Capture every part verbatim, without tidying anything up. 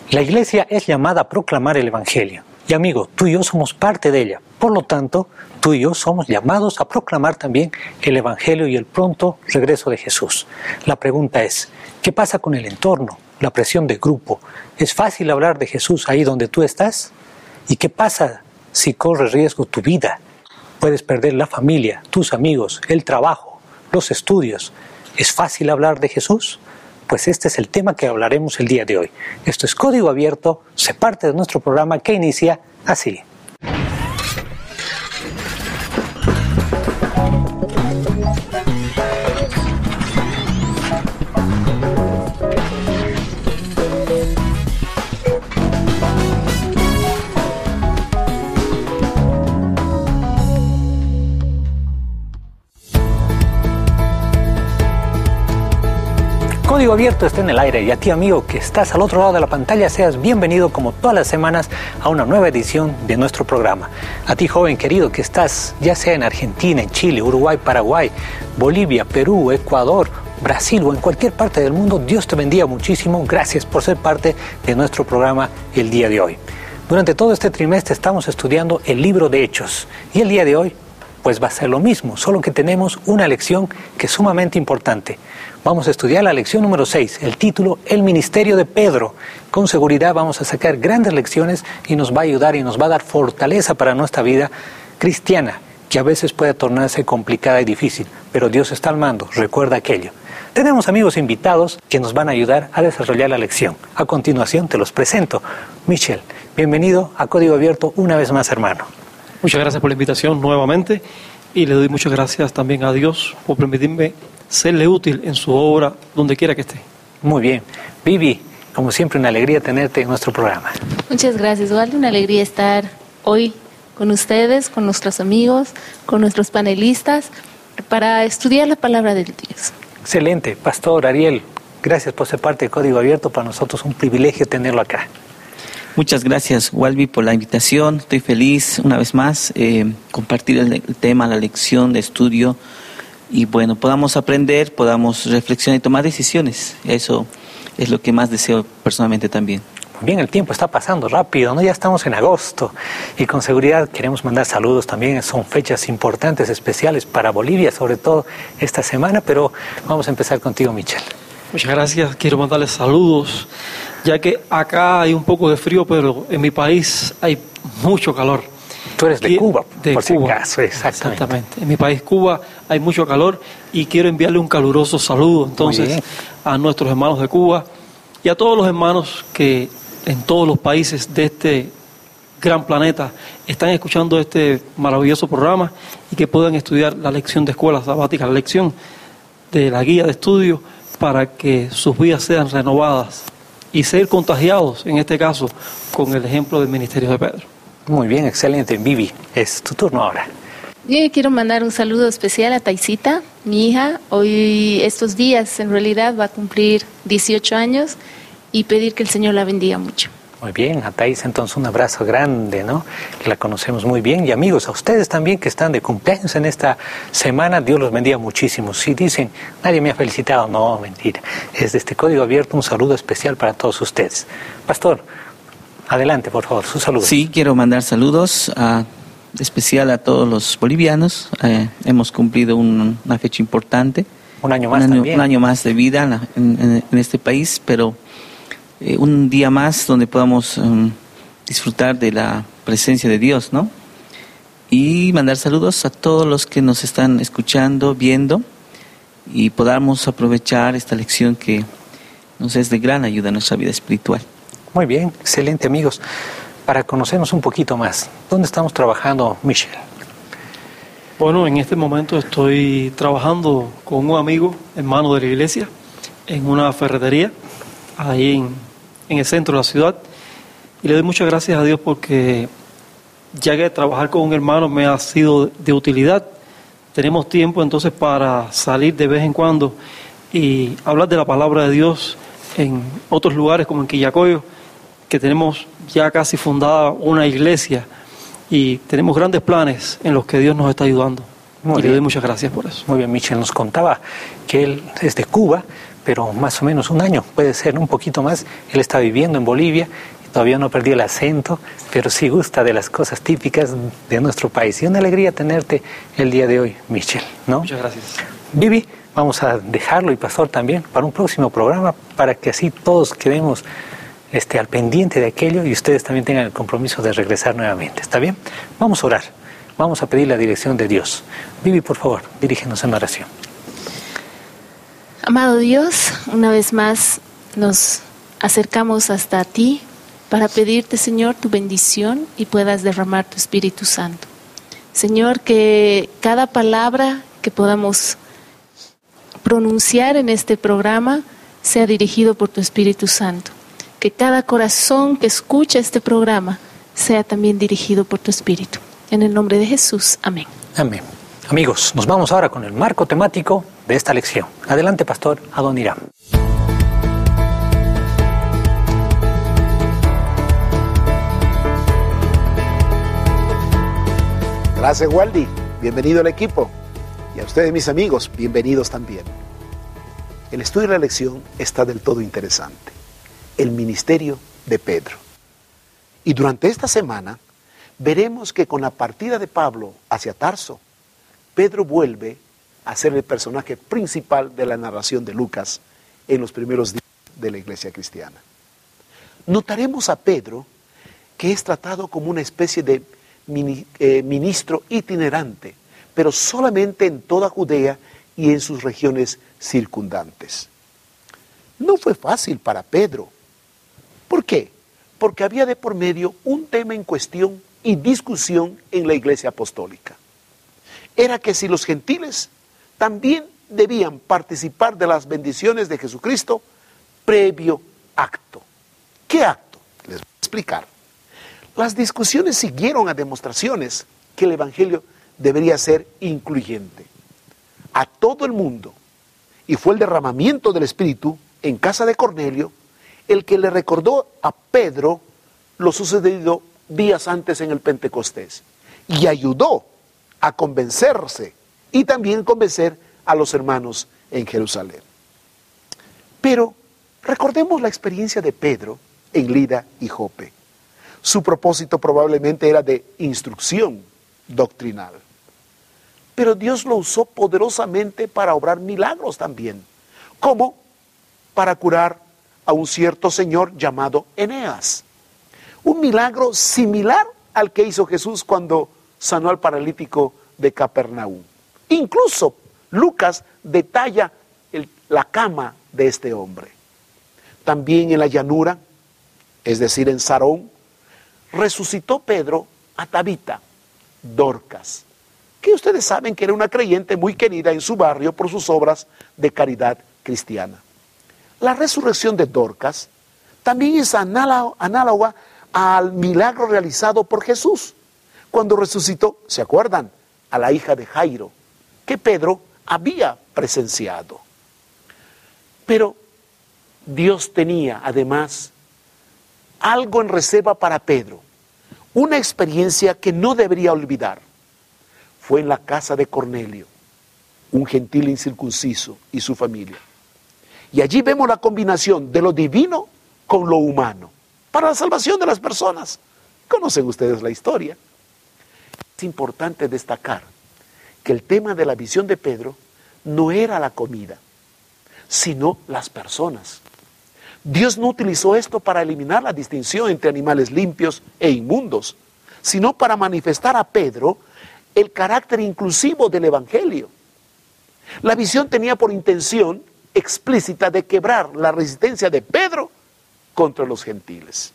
La iglesia es llamada a proclamar el Evangelio. Y amigo, tú y yo somos parte de ella. Por lo tanto, tú y yo somos llamados a proclamar también el Evangelio y el pronto regreso de Jesús. La pregunta es, ¿qué pasa con el entorno, la presión de grupo? ¿Es fácil hablar de Jesús ahí donde tú estás? ¿Y qué pasa si corre riesgo tu vida? Puedes perder la familia, tus amigos, el trabajo, los estudios. ¿Es fácil hablar de Jesús? Pues este es el tema que hablaremos el día de hoy. Esto es Código Abierto, se parte de nuestro programa que inicia así. Código Abierto está en el aire y a ti, amigo, que estás al otro lado de la pantalla, seas bienvenido como todas las semanas a una nueva edición de nuestro programa. A ti, joven querido, que estás ya sea en Argentina, en Chile, Uruguay, Paraguay, Bolivia, Perú, Ecuador, Brasil o en cualquier parte del mundo, Dios te bendiga muchísimo. Gracias por ser parte de nuestro programa el día de hoy. Durante todo este trimestre estamos estudiando el libro de Hechos y el día de hoy pues va a ser lo mismo, solo que tenemos una lección que es sumamente importante. Vamos a estudiar la lección número seis, el título El Ministerio de Pedro. Con seguridad vamos a sacar grandes lecciones y nos va a ayudar y nos va a dar fortaleza para nuestra vida cristiana, que a veces puede tornarse complicada y difícil, pero Dios está al mando, recuerda aquello. Tenemos amigos invitados que nos van a ayudar a desarrollar la lección. A continuación te los presento. Michel, bienvenido a Código Abierto una vez más, hermano. Muchas gracias por la invitación nuevamente y le doy muchas gracias también a Dios por permitirme serle útil en su obra donde quiera que esté. Muy bien. Vivi, como siempre, una alegría tenerte en nuestro programa. Muchas gracias, Waldo. Una alegría estar hoy con ustedes, con nuestros amigos, con nuestros panelistas, para estudiar la palabra de Dios. Excelente. Pastor Ariel, gracias por ser parte de Código Abierto. Para nosotros es un privilegio tenerlo acá. Muchas gracias, Walby, por la invitación. Estoy feliz una vez más eh, compartir el, el tema, la lección de estudio y bueno, podamos aprender, podamos reflexionar y tomar decisiones. Eso es lo que más deseo personalmente también. Muy bien, el tiempo está pasando rápido, ¿no? Ya estamos en agosto y con seguridad queremos mandar saludos también. Son fechas importantes, especiales para Bolivia, sobre todo esta semana, pero vamos a empezar contigo, Michel. Muchas gracias. Quiero mandarles saludos, ya que acá hay un poco de frío, pero en mi país hay mucho calor. Tú eres de y, Cuba, de por Cuba. si acaso, exactamente. Exactamente. En mi país, Cuba, hay mucho calor y quiero enviarle un caluroso saludo entonces a nuestros hermanos de Cuba y a todos los hermanos que en todos los países de este gran planeta están escuchando este maravilloso programa y que puedan estudiar la lección de escuela sabática, la lección de la guía de estudio, para que sus vidas sean renovadas y ser contagiados, en este caso, con el ejemplo del ministerio de Pedro. Muy bien, excelente. Vivi, es tu turno ahora. Yo quiero mandar un saludo especial a Taisita, mi hija. Hoy, estos días, en realidad, va a cumplir dieciocho años y pedir que el Señor la bendiga mucho. Muy bien, a Thais entonces un abrazo grande, ¿no? Que la conocemos muy bien. Y amigos, a ustedes también que están de cumpleaños en esta semana, Dios los bendiga muchísimo. Si dicen, nadie me ha felicitado, no, mentira. Es de este Código Abierto un saludo especial para todos ustedes. Pastor, adelante, por favor, sus saludos. Sí, quiero mandar saludos a, especial a todos los bolivianos. Eh, hemos cumplido un, una fecha importante. Un año más un año, también. Un año más de vida en, en, en este país, pero eh, un día más donde podamos um, disfrutar de la presencia de Dios, ¿no? Y mandar saludos a todos los que nos están escuchando, viendo, y podamos aprovechar esta lección que nos es de gran ayuda en nuestra vida espiritual. Muy bien, excelente, amigos. Para conocernos un poquito más, ¿dónde estamos trabajando, Michel? Bueno, en este momento estoy trabajando con un amigo, hermano de la iglesia, en una ferretería, ahí en, en el centro de la ciudad. Y le doy muchas gracias a Dios porque ya que trabajar con un hermano me ha sido de utilidad. Tenemos tiempo entonces para salir de vez en cuando y hablar de la palabra de Dios en otros lugares como en Quillacoyo, que tenemos ya casi fundada una iglesia y tenemos grandes planes en los que Dios nos está ayudando. Muy y bien. Le doy muchas gracias por eso. Muy bien, Michel nos contaba que él es de Cuba, pero más o menos un año, puede ser un poquito más. Él está viviendo en Bolivia, todavía no perdió el acento, pero sí gusta de las cosas típicas de nuestro país. Y una alegría tenerte el día de hoy, Michel, ¿no? Muchas gracias. Vivi, vamos a dejarlo y Pastor también para un próximo programa, para que así todos quedemos este, al pendiente de aquello y ustedes también tengan el compromiso de regresar nuevamente. ¿Está bien? Vamos a orar, vamos a pedir la dirección de Dios. Vivi, por favor, dirígenos en oración. Amado Dios, una vez más nos acercamos hasta ti para pedirte, Señor, tu bendición y puedas derramar tu Espíritu Santo. Señor, que cada palabra que podamos pronunciar en este programa sea dirigido por tu Espíritu Santo. Que cada corazón que escucha este programa sea también dirigido por tu Espíritu. En el nombre de Jesús, amén. Amén. Amigos, nos vamos ahora con el marco temático de esta lección. Adelante, Pastor Adoniram. Gracias, Waldi. Bienvenido al equipo. Y a ustedes, mis amigos, bienvenidos también. El estudio de la lección está del todo interesante. El ministerio de Pedro. Y durante esta semana veremos que con la partida de Pablo hacia Tarso, Pedro vuelve a ser el personaje principal de la narración de Lucas en los primeros días de la iglesia cristiana. Notaremos a Pedro que es tratado como una especie de mini, eh, ministro itinerante, pero solamente en toda Judea y en sus regiones circundantes. No fue fácil para Pedro. ¿Por qué? Porque había de por medio un tema en cuestión y discusión en la iglesia apostólica. Era que si los gentiles también debían participar de las bendiciones de Jesucristo previo acto. ¿Qué acto? Les voy a explicar. Las discusiones siguieron a demostraciones que el evangelio debería ser incluyente a todo el mundo, y fue el derramamiento del Espíritu en casa de Cornelio el que le recordó a Pedro lo sucedido días antes en el Pentecostés y ayudó a convencerse y también convencer a los hermanos en Jerusalén. Pero recordemos la experiencia de Pedro en Lida y Jope. Su propósito probablemente era de instrucción doctrinal. Pero Dios lo usó poderosamente para obrar milagros también, como para curar a un cierto señor llamado Eneas. Un milagro similar al que hizo Jesús cuando sanó al paralítico de Capernaum. Incluso Lucas detalla el, la cama de este hombre. También en la llanura, es decir, en Sarón, resucitó Pedro a Tabita, Dorcas, que ustedes saben que era una creyente muy querida en su barrio por sus obras de caridad cristiana. La resurrección de Dorcas también es análoga, análoga al milagro realizado por Jesús cuando resucitó, ¿se acuerdan?, a la hija de Jairo, que Pedro había presenciado. Pero Dios tenía además algo en reserva para Pedro, una experiencia que no debería olvidar. Fue en la casa de Cornelio, un gentil incircunciso y su familia. Y allí vemos la combinación de lo divino con lo humano, para la salvación de las personas. Conocen ustedes la historia. Es importante destacar que el tema de la visión de Pedro no era la comida, sino las personas. Dios no utilizó esto para eliminar la distinción entre animales limpios e inmundos, sino para manifestar a Pedro el carácter inclusivo del evangelio. La visión tenía por intención explícita de quebrar la resistencia de Pedro contra los gentiles.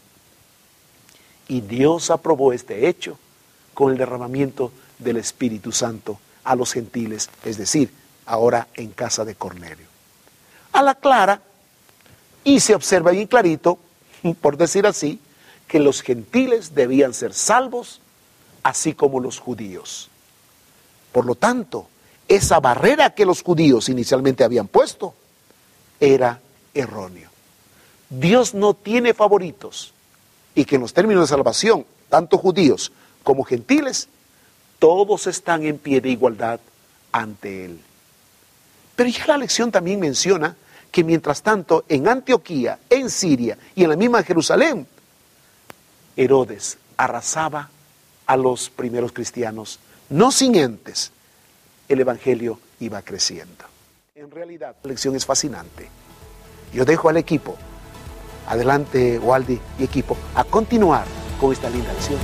Y Dios aprobó este hecho con el derramamiento del Espíritu Santo a los gentiles, es decir, ahora en casa de Cornelio. A la clara, y se observa bien clarito, por decir así, que los gentiles debían ser salvos, así como los judíos. Por lo tanto, esa barrera que los judíos inicialmente habían puesto era erróneo. Dios no tiene favoritos, y que en los términos de salvación, tanto judíos como gentiles, todos están en pie de igualdad ante Él. Pero ya la lección también menciona que mientras tanto en Antioquía, en Siria y en la misma Jerusalén, Herodes arrasaba a los primeros cristianos, no sin entes, el evangelio iba creciendo. En realidad, la lección es fascinante. Yo dejo al equipo, adelante Waldi y equipo, a continuar con esta linda lección.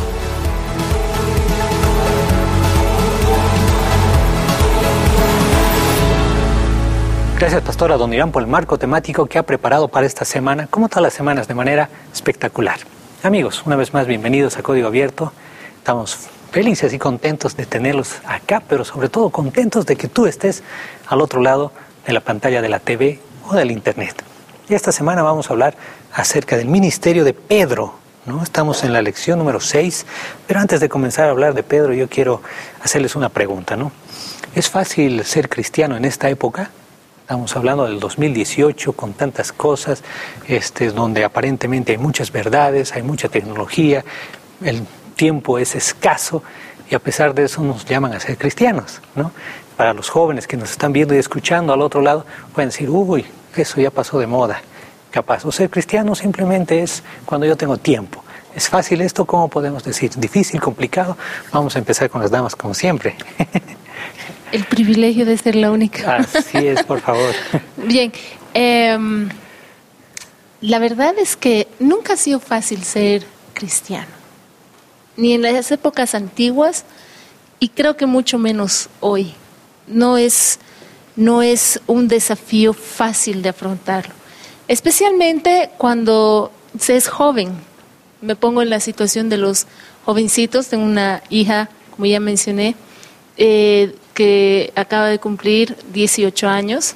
Gracias, Pastora Don Irán, por el marco temático que ha preparado para esta semana, como todas las semanas, de manera espectacular. Amigos, una vez más, bienvenidos a Código Abierto. Estamos felices y contentos de tenerlos acá, pero sobre todo contentos de que tú estés al otro lado de la pantalla de la T V o del Internet. Y esta semana vamos a hablar acerca del ministerio de Pedro, ¿no? Estamos en la lección número seis, pero antes de comenzar a hablar de Pedro, yo quiero hacerles una pregunta, ¿no? ¿Es fácil ser cristiano en esta época? Estamos hablando del dos mil dieciocho con tantas cosas, este, donde aparentemente hay muchas verdades, hay mucha tecnología, el tiempo es escaso y a pesar de eso nos llaman a ser cristianos, ¿no? Para los jóvenes que nos están viendo y escuchando al otro lado, pueden decir, uy, eso ya pasó de moda. Capaz, o ser cristiano simplemente es cuando yo tengo tiempo. ¿Es fácil esto? ¿Cómo podemos decir? ¿Difícil? ¿Complicado? Vamos a empezar con las damas como siempre. El privilegio de ser la única. Así es, por favor. Bien, eh, la verdad es que nunca ha sido fácil ser cristiano, ni en las épocas antiguas y creo que mucho menos hoy. No es, no es un desafío fácil de afrontarlo, especialmente cuando se es joven. Me pongo en la situación de los jovencitos. Tengo una hija, como ya mencioné, eh, que acaba de cumplir dieciocho años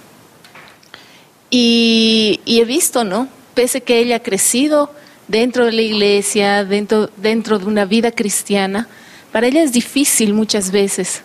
y, y he visto, ¿no? Pese que ella ha crecido dentro de la iglesia, dentro, dentro de una vida cristiana, para ella es difícil muchas veces.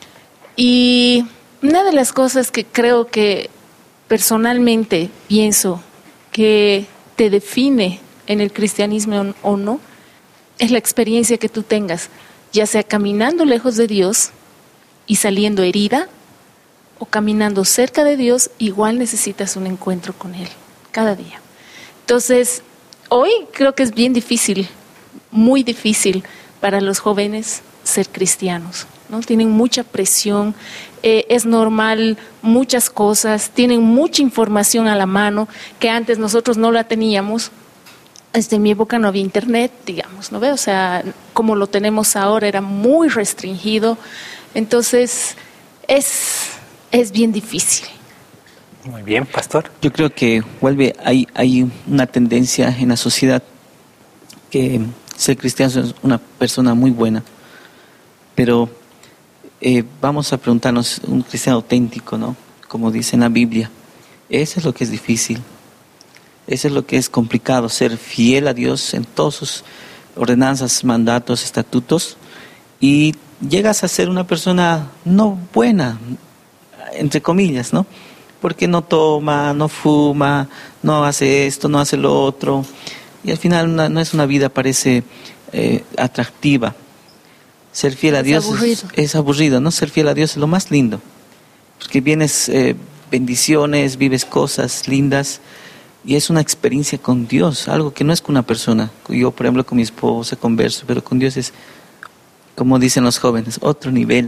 Y una de las cosas que creo que personalmente pienso que te define en el cristianismo o no, es la experiencia que tú tengas, ya sea caminando lejos de Dios y saliendo herida, o caminando cerca de Dios, igual necesitas un encuentro con Él, cada día. Entonces, hoy creo que es bien difícil, muy difícil para los jóvenes ser cristianos, ¿no? Tienen mucha presión, eh, es normal muchas cosas, tienen mucha información a la mano que antes nosotros no la teníamos. Desde mi época no había internet, digamos, ¿no ve? O sea, como lo tenemos ahora, era muy restringido. Entonces, es, es bien difícil. Muy bien, pastor. Yo creo que vuelve, hay, hay una tendencia en la sociedad que ser cristiano es una persona muy buena, pero eh, vamos a preguntarnos, un cristiano auténtico, ¿no? Como dice en la Biblia, eso es lo que es difícil, eso es lo que es complicado, ser fiel a Dios en todas sus ordenanzas, mandatos, estatutos, y llegas a ser una persona no buena, entre comillas, ¿no? Porque no toma, no fuma, no hace esto, no hace lo otro. Y al final una, no es una vida, parece eh, atractiva. Ser fiel a es Dios aburrido. Es, es aburrido, ¿no? Ser fiel a Dios es lo más lindo. Porque vienes eh, bendiciones, vives cosas lindas y es una experiencia con Dios, algo que no es con una persona. Yo, por ejemplo, con mi esposa converso, pero con Dios es, como dicen los jóvenes, otro nivel.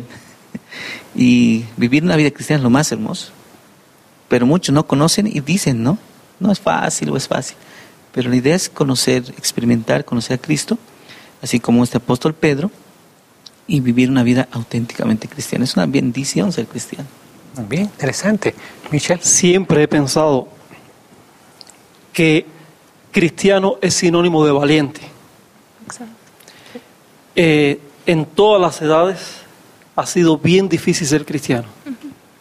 Y vivir una vida cristiana es lo más hermoso. Pero muchos no conocen y dicen, no, no es fácil o es fácil. Pero la idea es conocer, experimentar, conocer a Cristo, así como este apóstol Pedro, y vivir una vida auténticamente cristiana. Es una bendición ser cristiano. Bien, interesante. Michelle. Siempre he pensado que cristiano es sinónimo de valiente. Exacto. Eh, en todas las edades ha sido bien difícil ser cristiano. Uh-huh.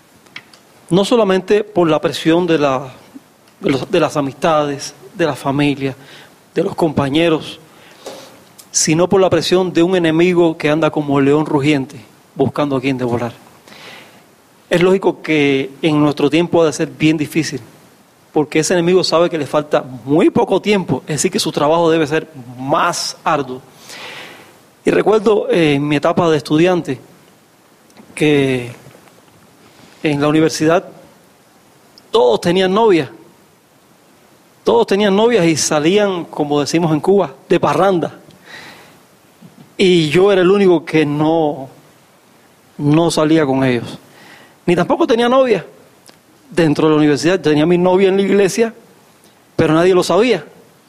No solamente por la presión de, la, de, los, de las amistades, de la familia, de los compañeros, sino por la presión de un enemigo que anda como león rugiente, buscando a quien devorar. Es lógico que en nuestro tiempo ha de ser bien difícil, porque ese enemigo sabe que le falta muy poco tiempo, es decir, que su trabajo debe ser más arduo. Y recuerdo eh, en mi etapa de estudiante que en la universidad todos tenían novia. Todos tenían novias y salían, como decimos en Cuba, de parranda. Y yo era el único que no, no salía con ellos. Ni tampoco tenía novia. Dentro de la universidad tenía mi novia en la iglesia, pero nadie lo sabía.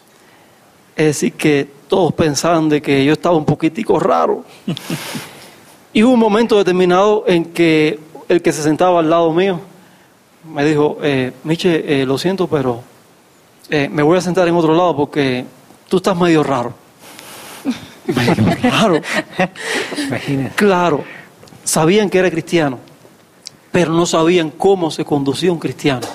Es decir, que todos pensaban de que yo estaba un poquitico raro. Y hubo un momento determinado en que el que se sentaba al lado mío me dijo, eh, Miche, eh, lo siento, pero eh, me voy a sentar en otro lado porque tú estás medio raro. Medio raro. Imagínate. Claro, sabían que era cristiano, pero no sabían cómo se conducía un cristiano.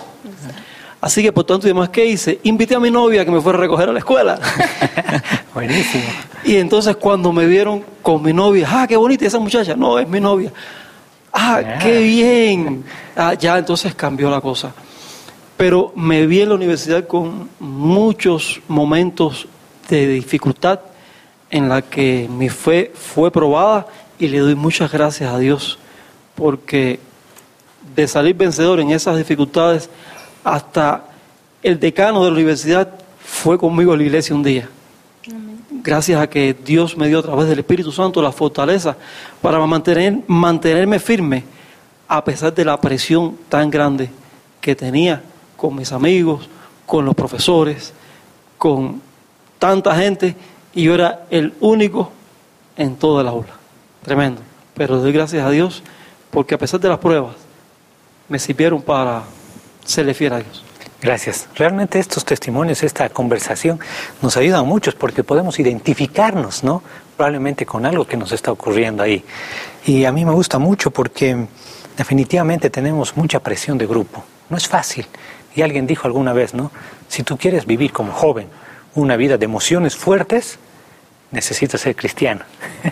Así que por tanto y demás, ¿qué hice? Invité a mi novia que me fuera a recoger a la escuela. Buenísimo. Y entonces cuando me vieron con mi novia, ¡ah, qué bonita esa muchacha! No, es mi novia. ¡Ah, yeah. qué bien! Ah, ya entonces cambió la cosa. Pero me vi en la universidad con muchos momentos de dificultad en la que mi fe fue probada y le doy muchas gracias a Dios porque de salir vencedor en esas dificultades, hasta el decano de la universidad fue conmigo a la iglesia un día. Amén. Gracias a que Dios me dio a través del Espíritu Santo la fortaleza para mantener, mantenerme firme a pesar de la presión tan grande que tenía con mis amigos, con los profesores, con tanta gente, y yo era el único en toda la aula. Tremendo. Pero doy gracias a Dios porque a pesar de las pruebas me sirvieron para serle fiel a Dios. Gracias. Realmente estos testimonios, esta conversación nos ayuda a muchos porque podemos identificarnos, ¿no? Probablemente con algo que nos está ocurriendo ahí. Y a mí me gusta mucho porque definitivamente tenemos mucha presión de grupo. No es fácil. Y alguien dijo alguna vez, ¿no? Si tú quieres vivir como joven una vida de emociones fuertes, necesitas ser cristiano.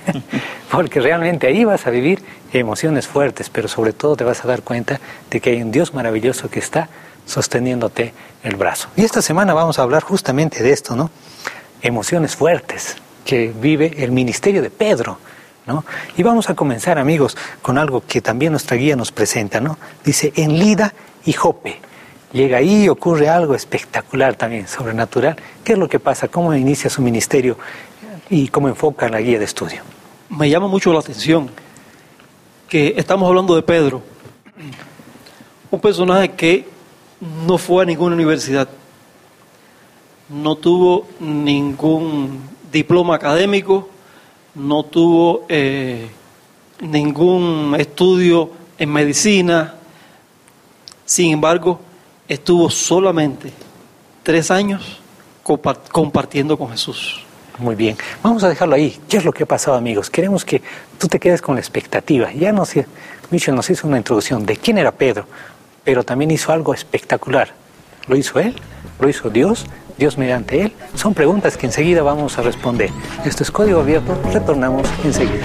Porque realmente ahí vas a vivir emociones fuertes, pero sobre todo te vas a dar cuenta de que hay un Dios maravilloso que está sosteniéndote el brazo. Y esta semana vamos a hablar justamente de esto, ¿no? Emociones fuertes que vive el ministerio de Pedro, ¿no? Y vamos a comenzar, amigos, con algo que también nuestra guía nos presenta, ¿no? Dice, en Lida y Jope. Llega ahí y ocurre algo espectacular también, sobrenatural. ¿Qué es lo que pasa? ¿Cómo inicia su ministerio y cómo enfoca la guía de estudio? Me llama mucho la atención que estamos hablando de Pedro, un personaje que no fue a ninguna universidad, no tuvo ningún diploma académico, no tuvo eh, ningún estudio en medicina. Sin embargo, estuvo solamente tres años compartiendo con Jesús. Muy bien, vamos a dejarlo ahí. ¿Qué es lo que ha pasado, amigos? Queremos que tú te quedes con la expectativa. Ya nos, Michel nos hizo una introducción de quién era Pedro, pero también hizo algo espectacular. Lo hizo él, lo hizo Dios, Dios mediante él. Son preguntas que enseguida vamos a responder. Esto es Código Abierto, retornamos enseguida.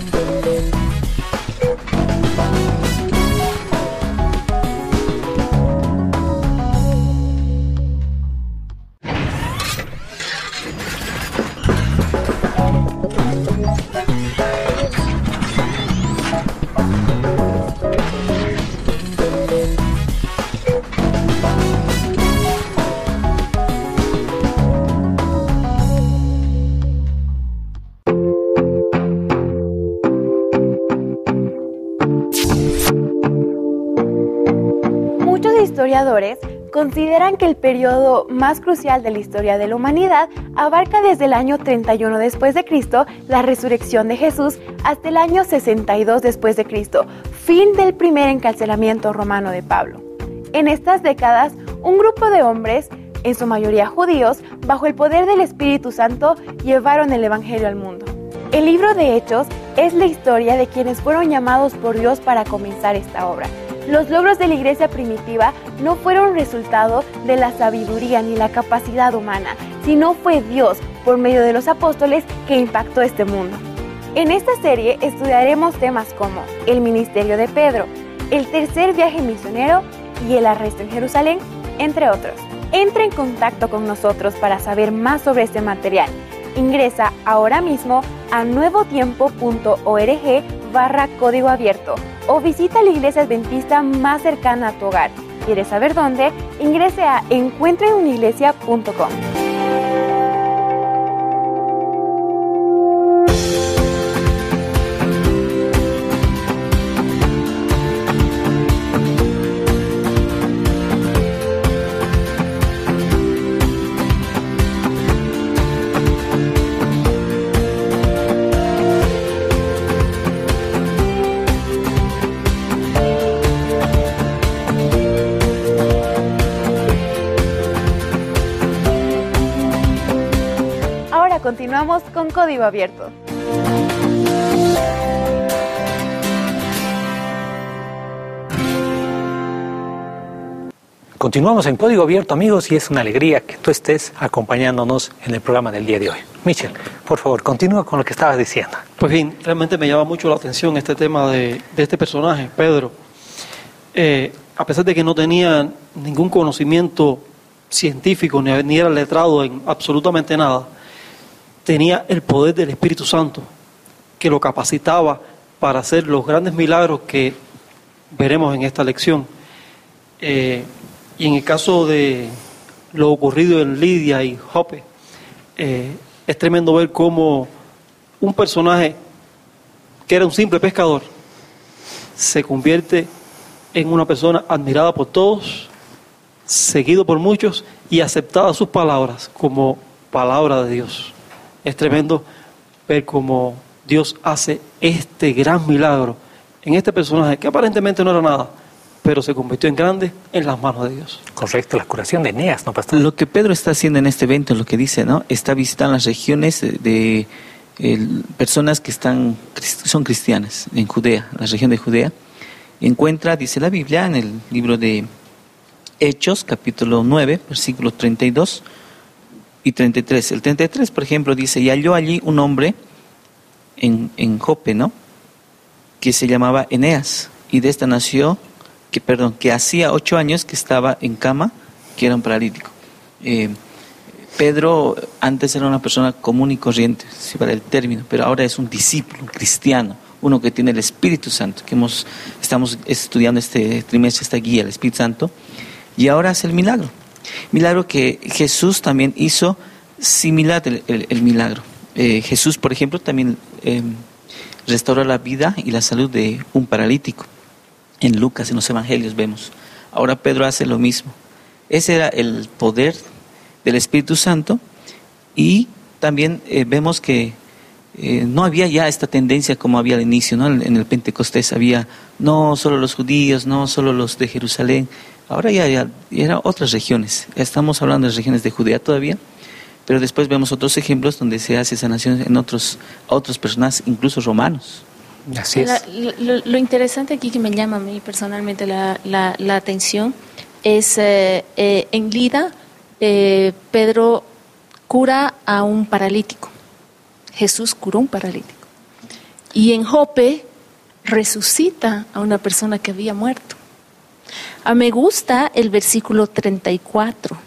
Historiadores consideran que el periodo más crucial de la historia de la humanidad abarca desde el año treinta y uno después de Cristo, la resurrección de Jesús, hasta el año sesenta y dos después de Cristo, fin del primer encarcelamiento romano de Pablo. En estas décadas, un grupo de hombres, en su mayoría judíos, bajo el poder del Espíritu Santo, llevaron el Evangelio al mundo. El libro de Hechos es la historia de quienes fueron llamados por Dios para comenzar esta obra. Los logros de la iglesia primitiva no fueron resultado de la sabiduría ni la capacidad humana, sino fue Dios, por medio de los apóstoles, que impactó este mundo. En esta serie estudiaremos temas como el ministerio de Pedro, el tercer viaje misionero y el arresto en Jerusalén, entre otros. Entra en contacto con nosotros para saber más sobre este material. Ingresa ahora mismo a nuevotiempo.org barra código abierto o visita la iglesia adventista más cercana a tu hogar. ¿Quiere saber dónde? Ingrese a encuentro en una iglesia punto com. Continuamos con Código Abierto. Continuamos en Código Abierto, amigos, y es una alegría que tú estés acompañándonos en el programa del día de hoy. Michel, por favor, continúa con lo que estabas diciendo. Pues bien, realmente me llama mucho la atención este tema de, de este personaje, Pedro. Eh, a pesar de que no tenía ningún conocimiento científico, ni, ni era letrado en absolutamente nada, tenía el poder del Espíritu Santo que lo capacitaba para hacer los grandes milagros que veremos en esta lección. Eh, y en el caso de lo ocurrido en Lidia y Jope, eh, es tremendo ver cómo un personaje que era un simple pescador se convierte en una persona admirada por todos, seguido por muchos y aceptada sus palabras como palabra de Dios. Es tremendo ver cómo Dios hace este gran milagro en este personaje que aparentemente no era nada, pero se convirtió en grande en las manos de Dios. Correcto, la curación de Eneas, ¿no, pastor? Lo que Pedro está haciendo en este evento, lo que dice, ¿no? Está visitando las regiones de, de eh, personas que están son cristianas en Judea, la región de Judea. Encuentra, dice la Biblia, en el libro de Hechos, capítulo nueve, versículos treinta y dos y treinta y tres. El treinta y tres, por ejemplo, dice: y halló allí un hombre en, en Jope, ¿no?, que se llamaba Eneas, y de esta nació, que perdón, que hacía ocho años que estaba en cama, que era un paralítico. Eh, Pedro antes era una persona común y corriente, si para el término, pero ahora es un discípulo, un cristiano, uno que tiene el Espíritu Santo, que hemos estamos estudiando este trimestre, esta guía, el Espíritu Santo, y ahora hace el milagro. Milagro que Jesús también hizo similar el, el, el milagro. Eh, Jesús, por ejemplo, también eh, restauró la vida y la salud de un paralítico. En Lucas, en los evangelios vemos. Ahora Pedro hace lo mismo. Ese era el poder del Espíritu Santo, y también eh, vemos que eh, no había ya esta tendencia como había al inicio, ¿no? En el Pentecostés había no solo los judíos, no solo los de Jerusalén. Ahora ya, ya, ya eran otras regiones. Estamos hablando de regiones de Judea todavía, pero después vemos otros ejemplos donde se hace sanación en otros, a otras personas, incluso romanos. Así es. La, lo, lo interesante aquí que me llama a mí personalmente la, la, la atención es eh, eh, en Lida, eh, Pedro cura a un paralítico. Jesús curó a un paralítico. Y en Jope resucita a una persona que había muerto. A me gusta el versículo treinta y cuatro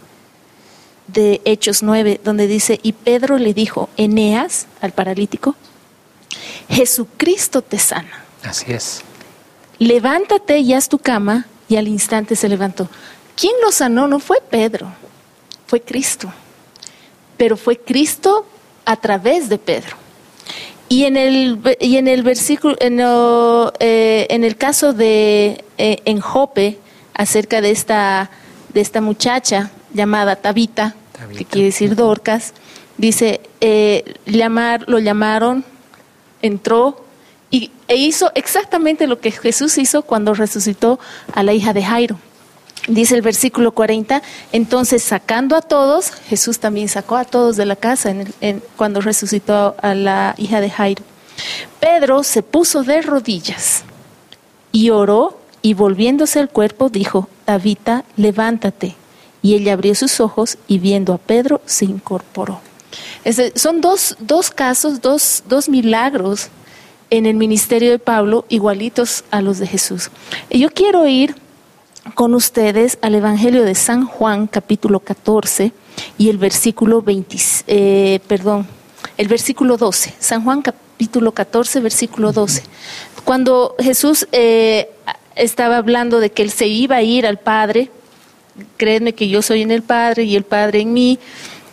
de Hechos nueve, donde dice: y Pedro le dijo, Eneas, al paralítico, Jesucristo te sana. Así es. Levántate y haz tu cama, y al instante se levantó. ¿Quién lo sanó? No fue Pedro, fue Cristo. Pero fue Cristo a través de Pedro. Y en el, y en el versículo, en, el, eh, en el caso de eh, en Jope, acerca de esta, de esta muchacha llamada Tabita, Tabita, que quiere decir Dorcas, dice, eh, llamar, lo llamaron, entró y, e hizo exactamente lo que Jesús hizo cuando resucitó a la hija de Jairo. Dice el versículo cuarenta, entonces sacando a todos, Jesús también sacó a todos de la casa en el, en, cuando resucitó a la hija de Jairo. Pedro se puso de rodillas y oró, y volviéndose el cuerpo dijo, Tabita, levántate. Y ella abrió sus ojos y viendo a Pedro se incorporó. Es de, son dos, dos casos, dos, dos milagros en el ministerio de Pablo igualitos a los de Jesús. Y yo quiero ir con ustedes al Evangelio de San Juan, capítulo catorce, y el versículo veinte, eh, perdón, el versículo doce. San Juan, capítulo catorce, versículo doce. Cuando Jesús eh, estaba hablando de que él se iba a ir al Padre. Créedme que yo soy en el Padre y el Padre en mí.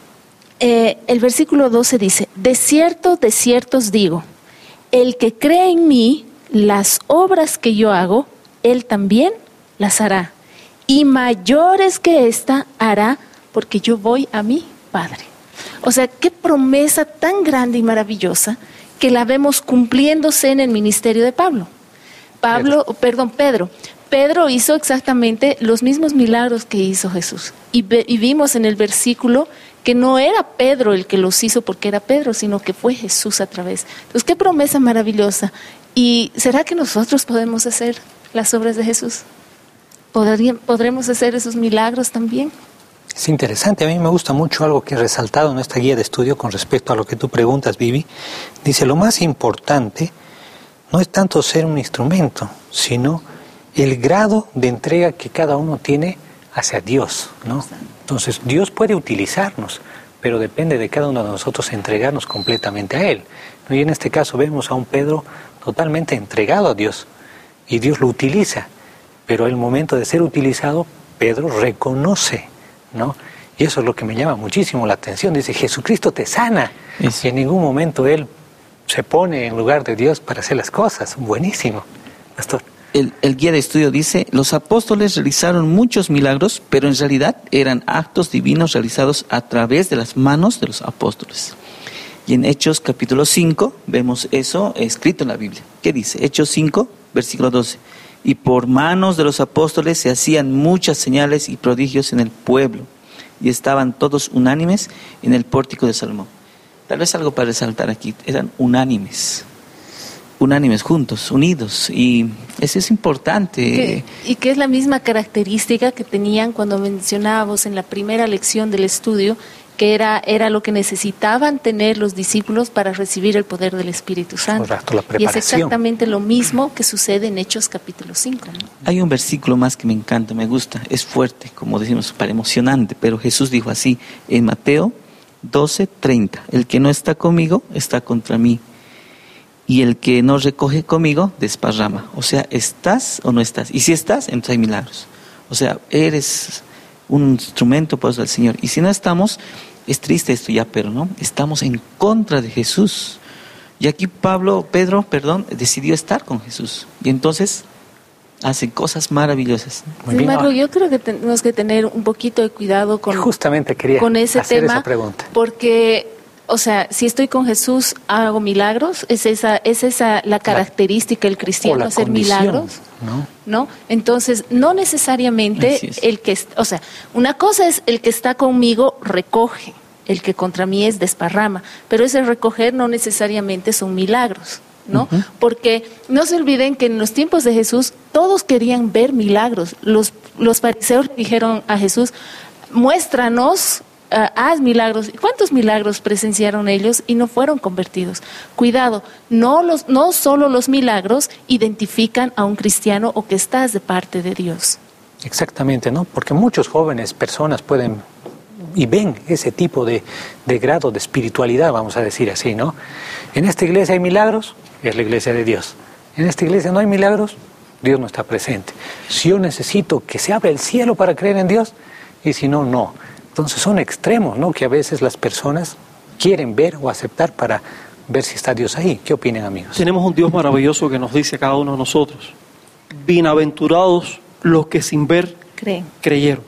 Eh, el versículo doce dice, de cierto, de cierto os digo, el que cree en mí, las obras que yo hago, él también las hará. Y mayores que esta hará, porque yo voy a mi Padre. O sea, qué promesa tan grande y maravillosa que la vemos cumpliéndose en el ministerio de Pablo. Pablo, Pedro. perdón, Pedro. Pedro hizo exactamente los mismos milagros que hizo Jesús. Y, ve, y vimos en el versículo que no era Pedro el que los hizo porque era Pedro, sino que fue Jesús a través. Entonces, qué promesa maravillosa. ¿Y será que nosotros podemos hacer las obras de Jesús? ¿Podremos hacer esos milagros también? Es interesante, a mí me gusta mucho algo que he resaltado en esta guía de estudio con respecto a lo que tú preguntas, Vivi. Dice, lo más importante no es tanto ser un instrumento, sino el grado de entrega que cada uno tiene hacia Dios, ¿no? Entonces, Dios puede utilizarnos, pero depende de cada uno de nosotros entregarnos completamente a Él. Y en este caso vemos a un Pedro totalmente entregado a Dios, y Dios lo utiliza, pero el momento de ser utilizado, Pedro reconoce, ¿no? Y eso es lo que me llama muchísimo la atención. Dice, Jesucristo te sana, es. Y en ningún momento Él se pone en lugar de Dios para hacer las cosas. Buenísimo, pastor. El, el guía de estudio dice, los apóstoles realizaron muchos milagros, pero en realidad eran actos divinos realizados a través de las manos de los apóstoles. Y en Hechos capítulo cinco vemos eso escrito en la Biblia. ¿Qué dice? Hechos cinco, versículo doce. Y por manos de los apóstoles se hacían muchas señales y prodigios en el pueblo, y estaban todos unánimes en el pórtico de Salomón. Tal vez algo para resaltar aquí, eran unánimes. unánimes juntos, unidos, y eso es importante. Que, y que es la misma característica que tenían cuando mencionábamos en la primera lección del estudio, que era, era lo que necesitaban tener los discípulos para recibir el poder del Espíritu Santo. Correcto, la preparación. Y es exactamente lo mismo que sucede en Hechos capítulo cinco, ¿no? Hay un versículo más que me encanta, me gusta, es fuerte, como decimos, para emocionante, pero Jesús dijo así en Mateo doce, treinta, el que no está conmigo está contra mí, y el que no recoge conmigo desparrama. O sea, ¿estás o no estás? Y si estás, entonces hay milagros. O sea, eres un instrumento pues del Señor. Y si no estamos, es triste esto ya, pero no, estamos en contra de Jesús. Y aquí Pablo, Pedro, perdón, decidió estar con Jesús. Y entonces hace cosas maravillosas. Sin embargo, yo creo que tenemos que tener un poquito de cuidado con, Justamente quería con ese hacer tema, esa pregunta. Porque, o sea, si estoy con Jesús, hago milagros. ¿Es esa, es esa la característica del cristiano, hacer condición, milagros? ¿no? ¿No? Entonces, no necesariamente el que, o sea, una cosa es el que está conmigo recoge, el que contra mí es desparrama, pero ese recoger no necesariamente son milagros, ¿no? Uh-huh. Porque no se olviden que en los tiempos de Jesús todos querían ver milagros. Los, los fariseos dijeron a Jesús, muéstranos, uh, haz milagros. ¿Cuántos milagros presenciaron ellos y no fueron convertidos? Cuidado, no, los, no solo los milagros identifican a un cristiano o que estás de parte de Dios. Exactamente, ¿no? Porque muchos jóvenes, personas pueden y ven ese tipo de, de grado de espiritualidad, vamos a decir así, ¿no? En esta iglesia hay milagros, es la iglesia de Dios. En esta iglesia no hay milagros, Dios no está presente. Si yo necesito que se abra el cielo para creer en Dios, y si no, no. Entonces son extremos, ¿no? Que a veces las personas quieren ver o aceptar para ver si está Dios ahí. ¿Qué opinan, amigos? Tenemos un Dios maravilloso que nos dice a cada uno de nosotros: bienaventurados los que sin ver creen. creyeron.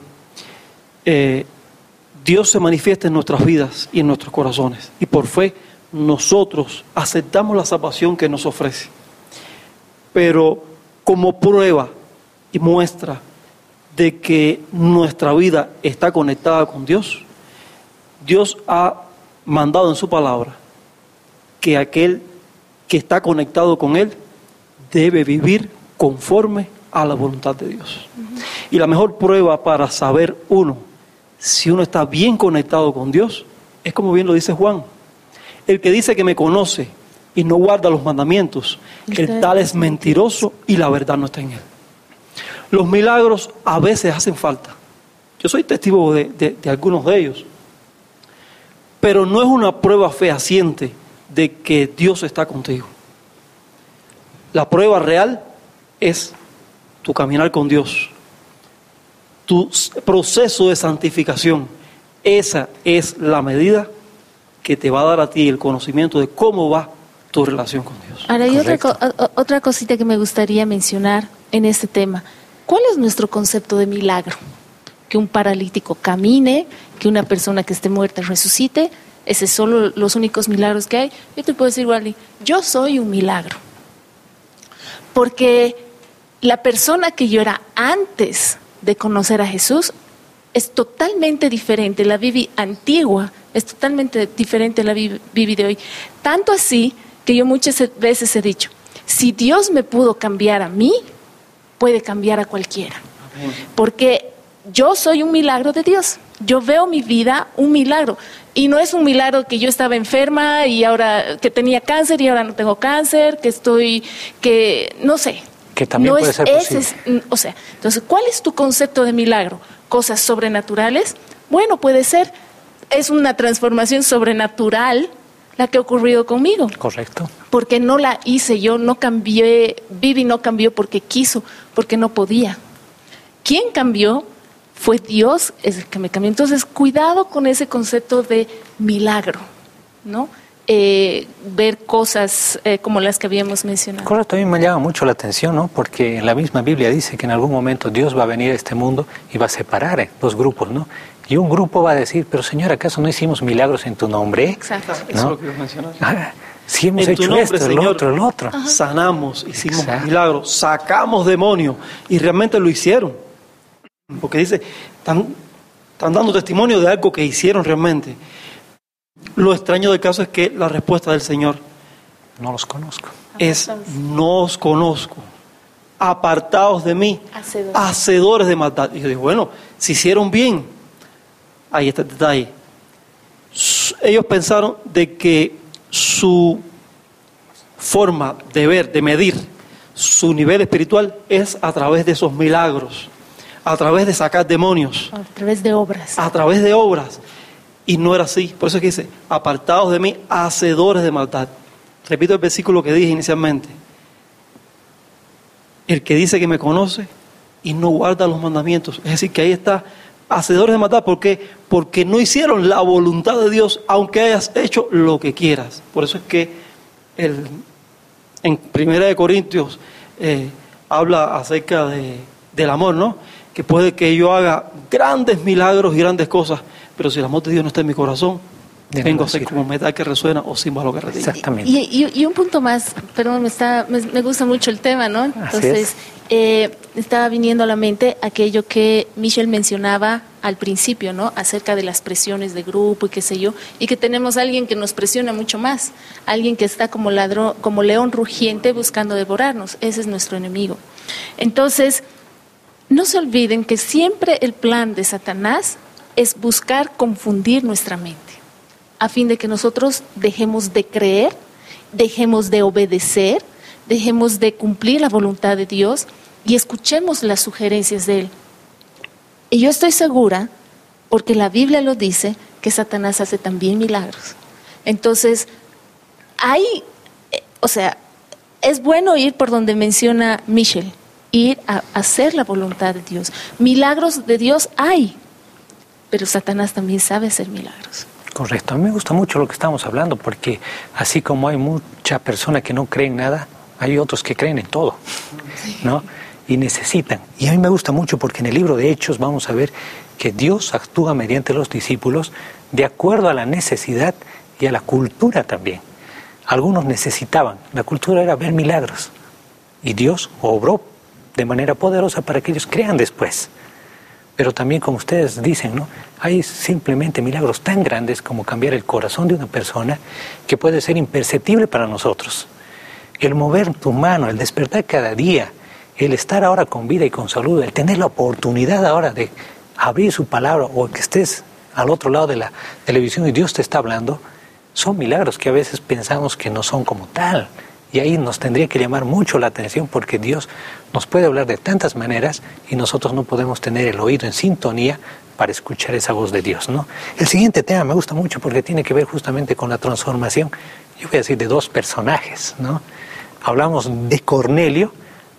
Eh, Dios se manifiesta en nuestras vidas y en nuestros corazones, y por fe nosotros aceptamos la salvación que nos ofrece. Pero como prueba y muestra de que nuestra vida está conectada con Dios, Dios ha mandado en su palabra que aquel que está conectado con Él debe vivir conforme a la voluntad de Dios. Uh-huh. Y la mejor prueba para saber uno si uno está bien conectado con Dios es como bien lo dice Juan: el que dice que me conoce y no guarda los mandamientos, el tal es mentiroso y la verdad no está en él. Los milagros a veces hacen falta. Yo soy testigo de, de, de algunos de ellos. Pero no es una prueba fehaciente de que Dios está contigo. La prueba real es tu caminar con Dios, tu proceso de santificación, esa es la medida que te va a dar a ti el conocimiento de cómo va tu relación con Dios. Ahora hay otra, co otra cosita que me gustaría mencionar en este tema. ¿Cuál es nuestro concepto de milagro? Que un paralítico camine, que una persona que esté muerta resucite. Esos son los únicos milagros que hay. Yo te puedo decir, Wally, yo soy un milagro. Porque la persona que yo era antes de conocer a Jesús es totalmente diferente. La Bibi antigua es totalmente diferente a la Bibi de hoy. Tanto así que yo muchas veces he dicho, si Dios me pudo cambiar a mí, puede cambiar a cualquiera. Amén. Porque yo soy un milagro de Dios. Yo veo mi vida un milagro. Y no es un milagro que yo estaba enferma y ahora que tenía cáncer y ahora no tengo cáncer, que estoy, que no sé. Que también no puede es, ser posible. Es, o sea, entonces, ¿cuál es tu concepto de milagro? ¿Cosas sobrenaturales? Bueno, puede ser. Es una transformación sobrenatural la que ha ocurrido conmigo. Correcto. Porque no la hice yo, no cambié, Vivi no cambió porque quiso, porque no podía. ¿Quién cambió? Fue Dios es el que me cambió. Entonces, cuidado con ese concepto de milagro, ¿no? Eh, ver cosas eh, como las que habíamos mencionado. Correcto, a mí me llama mucho la atención, ¿no? Porque en la misma Biblia dice que en algún momento Dios va a venir a este mundo y va a separar eh, dos grupos, ¿no? Y un grupo va a decir, pero Señor, ¿acaso no hicimos milagros en tu nombre? Exacto. ¿No? Eso es lo que iba a mencionar. Ah, si hemos en hecho nombre, esto, Señor, el otro, el otro. Ajá. Sanamos, hicimos Exacto. milagros, sacamos demonios y realmente lo hicieron. Porque dice, están, están dando testimonio de algo que hicieron realmente. Lo extraño del caso es que la respuesta del Señor no los conozco. Es, no os conozco, apartados de mí, hacedores, hacedores de maldad. Y yo digo, bueno, si hicieron bien, ahí está el detalle. Ellos pensaron de que su forma de ver, de medir su nivel espiritual es a través de esos milagros, a través de sacar demonios, a través de obras, a través de obras. Y no era así. Por eso es que dice, apartados de mí, hacedores de maldad. Repito el versículo que dije inicialmente. El que dice que me conoce y no guarda los mandamientos. Es decir, que ahí está, hacedores de maldad. ¿Por qué? Porque no hicieron la voluntad de Dios, aunque hayas hecho lo que quieras. Por eso es que el, en Primera de Corintios eh, habla acerca de, del amor, ¿no? Que puede que yo haga grandes milagros y grandes cosas, pero si el amor de Dios no está en mi corazón, de vengo no a ser como metal que resuena o címbalo que retumba. Exactamente. Y, y, y un punto más, perdón, me, está, me, me gusta mucho el tema, ¿no? Entonces, eh, estaba viniendo a la mente aquello que Michelle mencionaba al principio, ¿no? Acerca de las presiones de grupo y qué sé yo, y que tenemos a alguien que nos presiona mucho más, alguien que está como ladrón, como león rugiente buscando devorarnos. Ese es nuestro enemigo. Entonces, no se olviden que siempre el plan de Satanás es buscar confundir nuestra mente, a fin de que nosotros dejemos de creer, dejemos de obedecer, dejemos de cumplir la voluntad de Dios y escuchemos las sugerencias de Él. Y yo estoy segura, porque la Biblia lo dice, que Satanás hace también milagros. Entonces, hay, o sea, es bueno ir por donde menciona Michelle, ir a hacer la voluntad de Dios. Milagros de Dios hay, pero Satanás también sabe hacer milagros. Correcto, a mí me gusta mucho lo que estamos hablando, porque así como hay mucha persona que no cree en nada, hay otros que creen en todo, ¿no? Y necesitan. Y a mí me gusta mucho porque en el libro de Hechos vamos a ver que Dios actúa mediante los discípulos de acuerdo a la necesidad y a la cultura también. Algunos necesitaban, la cultura era ver milagros, y Dios obró de manera poderosa para que ellos crean después. Pero también, como ustedes dicen, ¿no? Hay simplemente milagros tan grandes como cambiar el corazón de una persona que puede ser imperceptible para nosotros. El mover tu mano, el despertar cada día, el estar ahora con vida y con salud, el tener la oportunidad ahora de abrir su palabra o que estés al otro lado de la televisión y Dios te está hablando, son milagros que a veces pensamos que no son como tal. Y ahí nos tendría que llamar mucho la atención porque Dios nos puede hablar de tantas maneras y nosotros no podemos tener el oído en sintonía para escuchar esa voz de Dios, ¿no? El siguiente tema me gusta mucho porque tiene que ver justamente con la transformación, yo voy a decir, de dos personajes, ¿no? Hablamos de Cornelio,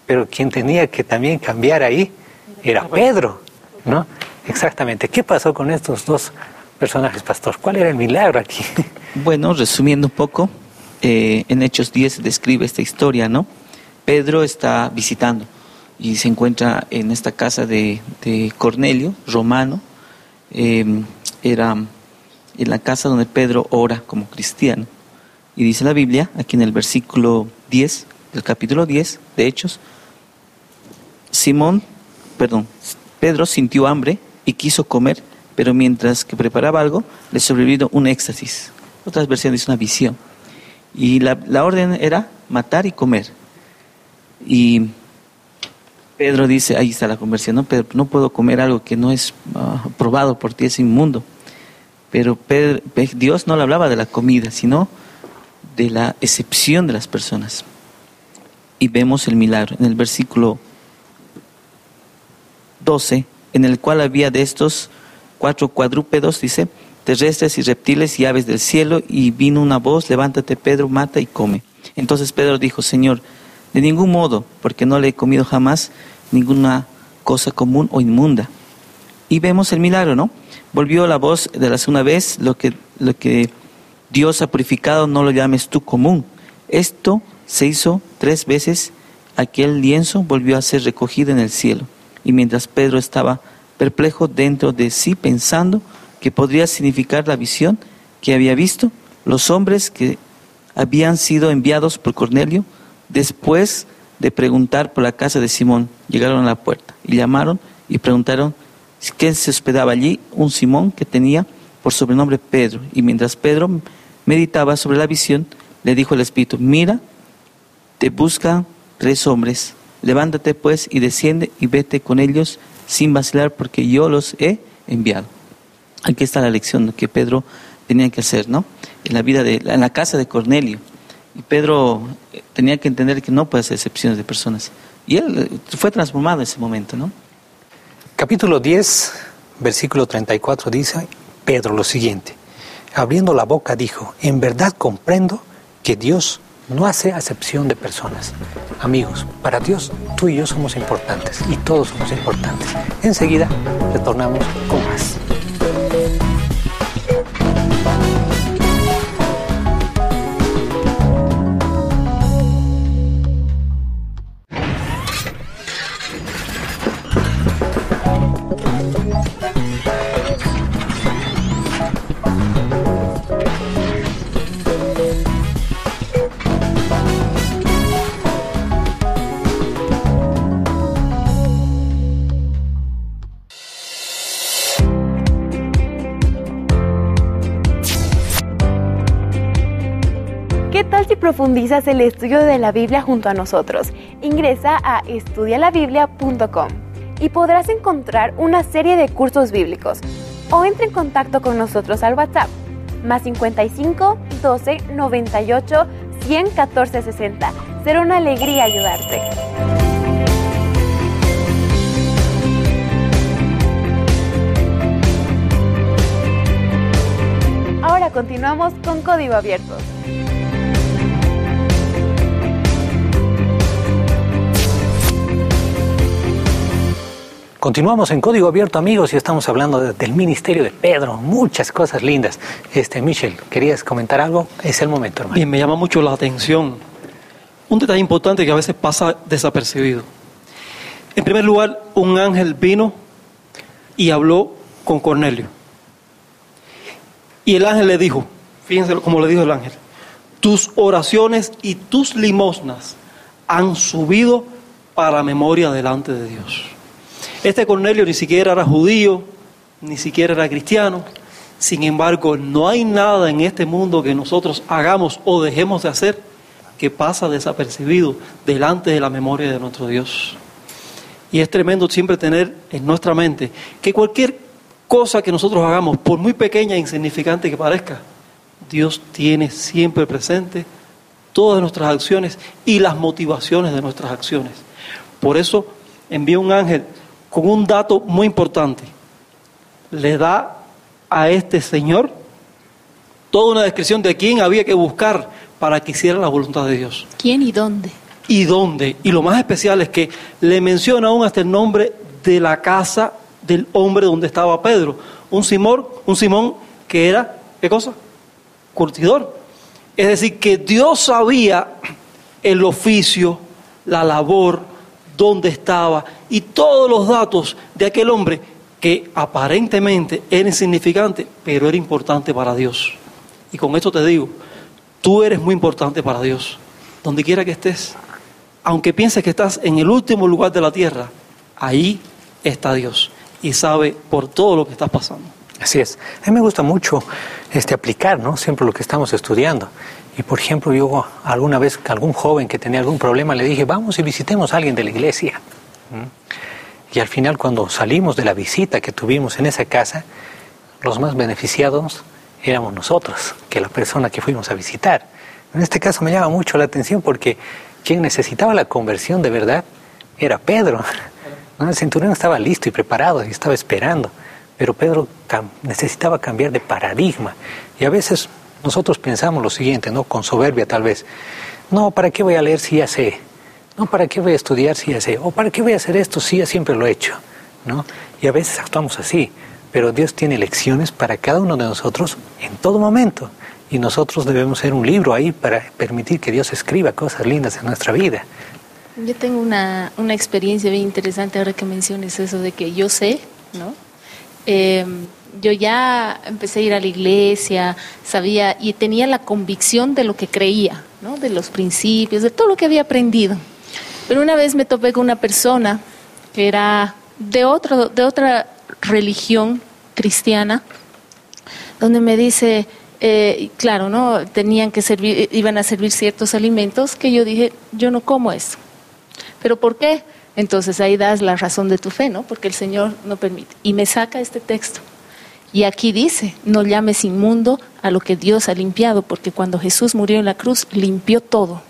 pero quien tenía que también cambiar ahí era Pedro, ¿no? Exactamente. ¿Qué pasó con estos dos personajes, pastor? ¿Cuál era el milagro aquí? Bueno, resumiendo un poco, eh, en Hechos diez se describe esta historia, ¿no? Pedro está visitando y se encuentra en esta casa de, de Cornelio, romano. Eh, era en la casa donde Pedro ora como cristiano. Y dice la Biblia, aquí en el versículo diez, del capítulo diez de Hechos, Simón, perdón, Pedro sintió hambre y quiso comer, pero mientras que preparaba algo, le sobrevino un éxtasis. Otras versiones, una visión. Y la, la orden era matar y comer. Y Pedro dice, ahí está la conversión, no, Pedro, no puedo comer algo que no es uh, probado por ti, es inmundo. Pero Pedro, Dios no le hablaba de la comida, sino de la excepción de las personas. Y vemos el milagro en el versículo doce, en el cual había de estos cuatro cuadrúpedos, dice, terrestres y reptiles y aves del cielo, y vino una voz, levántate Pedro, mata y come. Entonces Pedro dijo, Señor, de ningún modo, porque no le he comido jamás ninguna cosa común o inmunda. Y vemos el milagro, ¿no? Volvió la voz de la segunda vez, lo que, lo que Dios ha purificado no lo llames tú común. Esto se hizo tres veces, aquel lienzo volvió a ser recogido en el cielo. Y mientras Pedro estaba perplejo dentro de sí, pensando que podría significar la visión que había visto, los hombres que habían sido enviados por Cornelio, después de preguntar por la casa de Simón, llegaron a la puerta y llamaron y preguntaron quién se hospedaba allí. Un Simón que tenía por sobrenombre Pedro. Y mientras Pedro meditaba sobre la visión, le dijo el Espíritu, mira, te buscan tres hombres, levántate pues y desciende y vete con ellos sin vacilar, porque yo los he enviado. Aquí está la lección que Pedro tenía que hacer, ¿no? En la vida de, en la casa de Cornelio. Y Pedro tenía que entender que no puede hacer excepciones de personas. Y él fue transformado en ese momento, ¿no? Capítulo diez, versículo treinta y cuatro dice, Pedro lo siguiente, abriendo la boca dijo, en verdad comprendo que Dios no hace acepción de personas. Amigos, para Dios tú y yo somos importantes y todos somos importantes. Enseguida retornamos con más. ¿Qué tal si profundizas el estudio de la Biblia junto a nosotros? Ingresa a estudia la biblia punto com y podrás encontrar una serie de cursos bíblicos. O entra en contacto con nosotros al WhatsApp, más cincuenta y cinco, doce, noventa y ocho, cien, catorce, sesenta. Será una alegría ayudarte. Ahora continuamos con Código Abierto. Continuamos en Código Abierto, amigos, y estamos hablando de, del ministerio de Pedro. Muchas cosas lindas. Este, Michel, ¿querías comentar algo? Es el momento, hermano. Y me llama mucho la atención un detalle importante que a veces pasa desapercibido. En primer lugar, un ángel vino y habló con Cornelio. Y el ángel le dijo, fíjense cómo le dijo el ángel, tus oraciones y tus limosnas han subido para memoria delante de Dios. Este Cornelio ni siquiera era judío, ni siquiera era cristiano. Sin embargo, no hay nada en este mundo que nosotros hagamos o dejemos de hacer que pasa desapercibido delante de la memoria de nuestro Dios. Y es tremendo siempre tener en nuestra mente que cualquier cosa que nosotros hagamos, por muy pequeña e insignificante que parezca, Dios tiene siempre presente todas nuestras acciones y las motivaciones de nuestras acciones. Por eso envía un ángel con un dato muy importante. Le da a este señor toda una descripción de quién había que buscar para que hiciera la voluntad de Dios. ¿Quién y dónde? y dónde. Y lo más especial es que le menciona aún hasta el nombre de la casa del hombre donde estaba Pedro. Un Simón, un Simón que era, ¿qué cosa? Curtidor. Es decir, que Dios sabía el oficio, la labor, dónde estaba y todos los datos de aquel hombre que aparentemente era insignificante, pero era importante para Dios. Y con esto te digo, tú eres muy importante para Dios. Donde quiera que estés, aunque pienses que estás en el último lugar de la tierra, ahí está Dios y sabe por todo lo que estás pasando. Así es. A mí me gusta mucho este, aplicar, ¿no? Siempre lo que estamos estudiando. Y por ejemplo, yo alguna vez a algún joven que tenía algún problema le dije, vamos y visitemos a alguien de la iglesia. ¿Mm? Y al final, cuando salimos de la visita que tuvimos en esa casa, los más beneficiados éramos nosotros, que la persona que fuimos a visitar. En este caso me llama mucho la atención porque quien necesitaba la conversión de verdad era Pedro. ¿No? El centurión estaba listo y preparado y estaba esperando. Pero Pedro cam- necesitaba cambiar de paradigma. Y a veces nosotros pensamos lo siguiente, ¿no? Con soberbia tal vez. No, ¿para qué voy a leer si ya sé? No, ¿para qué voy a estudiar si ya sé? O ¿para qué voy a hacer esto si ya siempre lo he hecho? ¿No? Y a veces actuamos así. Pero Dios tiene lecciones para cada uno de nosotros en todo momento. Y nosotros debemos ser un libro ahí para permitir que Dios escriba cosas lindas en nuestra vida. Yo tengo una, una experiencia bien interesante ahora que menciones eso de que yo sé, ¿no? Eh, yo ya empecé a ir a la iglesia, sabía y tenía la convicción de lo que creía, ¿no? De los principios, de todo lo que había aprendido. Pero una vez me topé con una persona que era de, otro, de otra religión cristiana, donde me dice, eh, claro, ¿no? Tenían que servir, iban a servir ciertos alimentos que yo dije, yo no como eso. ¿Pero por qué? Entonces ahí das la razón de tu fe, ¿no? Porque el Señor no permite. Y me saca este texto. Y aquí dice, no llames inmundo a lo que Dios ha limpiado, porque cuando Jesús murió en la cruz, limpió todo.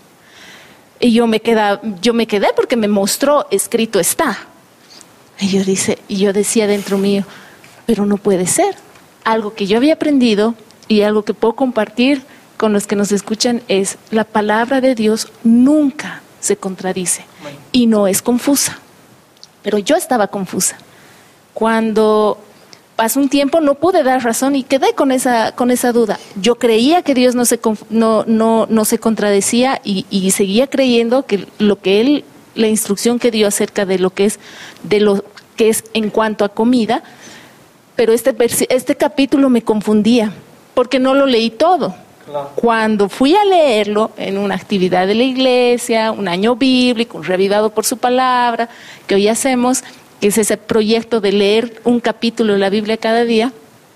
Y yo me, queda, yo me quedé porque me mostró, escrito está. Y yo, dice, y yo decía dentro mío, pero no puede ser. Algo que yo había aprendido y algo que puedo compartir con los que nos escuchan es, la palabra de Dios nunca se contradice y no es confusa. Pero yo estaba confusa. Cuando pasó un tiempo no pude dar razón y quedé con esa, con esa duda. Yo creía que Dios no se, no, no, no se contradecía y, y seguía creyendo que lo que Él, la instrucción que dio acerca de lo que es, de lo que es en cuanto a comida, pero este, este capítulo me confundía porque no lo leí todo. Cuando fui a leerlo en una actividad de la iglesia, un año bíblico, un revivado por su palabra, que hoy hacemos, que es ese proyecto de leer un capítulo de la Biblia cada día,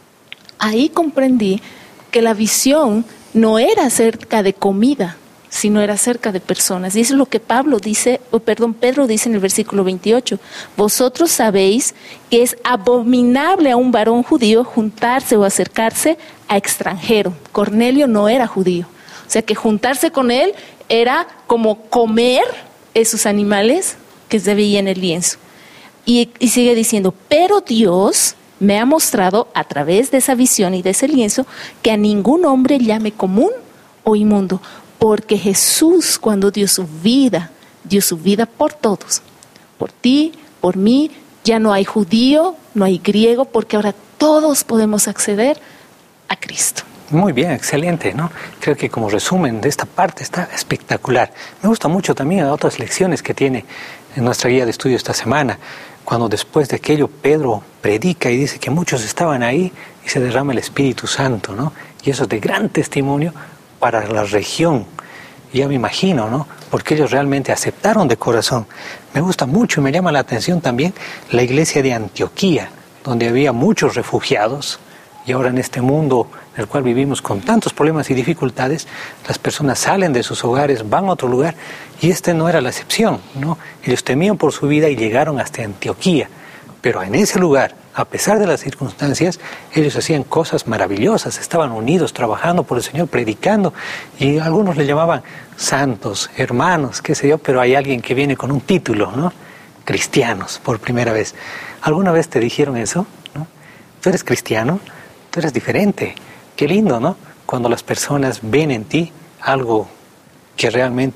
ahí comprendí que la visión no era acerca de comida, sino era acerca de personas. Y eso es lo que Pablo dice, o perdón, Pedro dice en el versículo veintiocho. Vosotros sabéis que es abominable a un varón judío juntarse o acercarse a extranjero. Cornelio no era judío. O sea que juntarse con él era como comer esos animales que se veían en el lienzo. Y, y sigue diciendo, pero Dios me ha mostrado a través de esa visión y de ese lienzo que a ningún hombre llame común o inmundo. Porque Jesús, cuando dio su vida, dio su vida por todos, por ti, por mí, ya no hay judío, no hay griego, porque ahora todos podemos acceder a Cristo. Muy bien, excelente, ¿no? Creo que como resumen de esta parte está espectacular. Me gusta mucho también otras lecciones que tiene en nuestra guía de estudio esta semana, cuando después de aquello Pedro predica y dice que muchos estaban ahí y se derrama el Espíritu Santo, ¿no? Y eso es de gran testimonio para la región. Ya me imagino, ¿no? Porque ellos realmente aceptaron de corazón. Me gusta mucho y me llama la atención también la iglesia de Antioquía, donde había muchos refugiados, y ahora en este mundo en el cual vivimos con tantos problemas y dificultades, las personas salen de sus hogares, van a otro lugar, y este no era la excepción, ¿no? Ellos temían por su vida y llegaron hasta Antioquía. Pero en ese lugar, a pesar de las circunstancias, ellos hacían cosas maravillosas, estaban unidos, trabajando por el Señor, predicando, y algunos le llamaban santos, hermanos, qué sé yo, pero hay alguien que viene con un título, ¿no? Cristianos, por primera vez. ¿Alguna vez te dijeron eso? ¿No? ¿Tú eres cristiano? Tú eres diferente. Qué lindo, ¿no? Cuando las personas ven en ti algo que realmente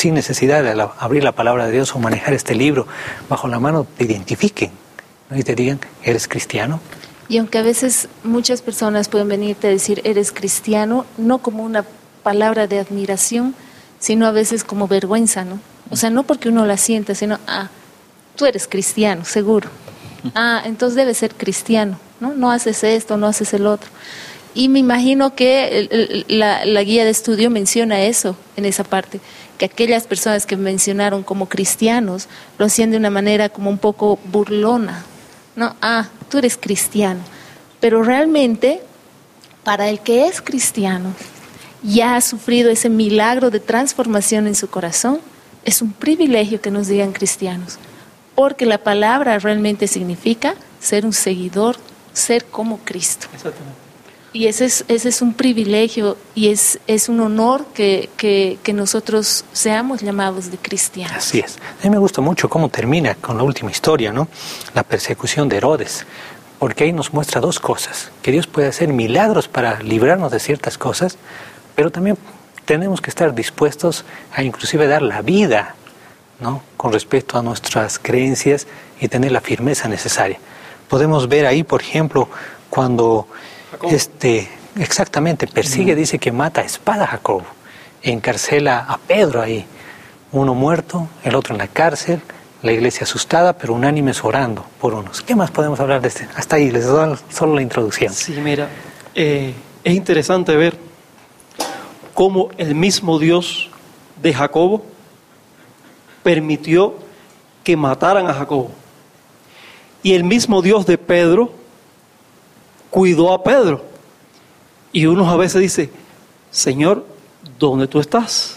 sin necesidad de la, abrir la palabra de Dios o manejar este libro bajo la mano, te identifiquen, ¿no? Y te digan, ¿eres cristiano? Y aunque a veces muchas personas pueden venirte a decir, eres cristiano, no como una palabra de admiración, sino a veces como vergüenza, ¿no? O sea, no porque uno la sienta, sino, ah, tú eres cristiano, seguro. Ah, entonces debes ser cristiano, ¿no? No haces esto, no haces el otro. Y me imagino que el, el, la, la guía de estudio menciona eso en esa parte, que aquellas personas que mencionaron como cristianos lo hacían de una manera como un poco burlona, ¿no? Ah, tú eres cristiano. Pero realmente, para el que es cristiano, ya ha sufrido ese milagro de transformación en su corazón, es un privilegio que nos digan cristianos, porque la palabra realmente significa ser un seguidor, ser como Cristo. Exactamente. Y ese es, ese es un privilegio y es, es un honor que, que, que nosotros seamos llamados de cristianos. Así es. A mí me gusta mucho cómo termina con la última historia, ¿no? La persecución de Herodes, porque ahí nos muestra dos cosas, que Dios puede hacer milagros para librarnos de ciertas cosas, pero también tenemos que estar dispuestos a inclusive dar la vida, ¿no? Con respecto a nuestras creencias y tener la firmeza necesaria. Podemos ver ahí, por ejemplo, cuando este exactamente persigue, dice que mata a espada a Jacobo, encarcela a Pedro ahí, uno muerto, el otro en la cárcel, la iglesia asustada, pero unánimes orando por unos. ¿Qué más podemos hablar de este? Hasta ahí, les doy solo la introducción. Sí, mira, eh, es interesante ver cómo el mismo Dios de Jacobo permitió que mataran a Jacobo. Y el mismo Dios de Pedro cuidó a Pedro. Y uno a veces dice, Señor, ¿dónde tú estás?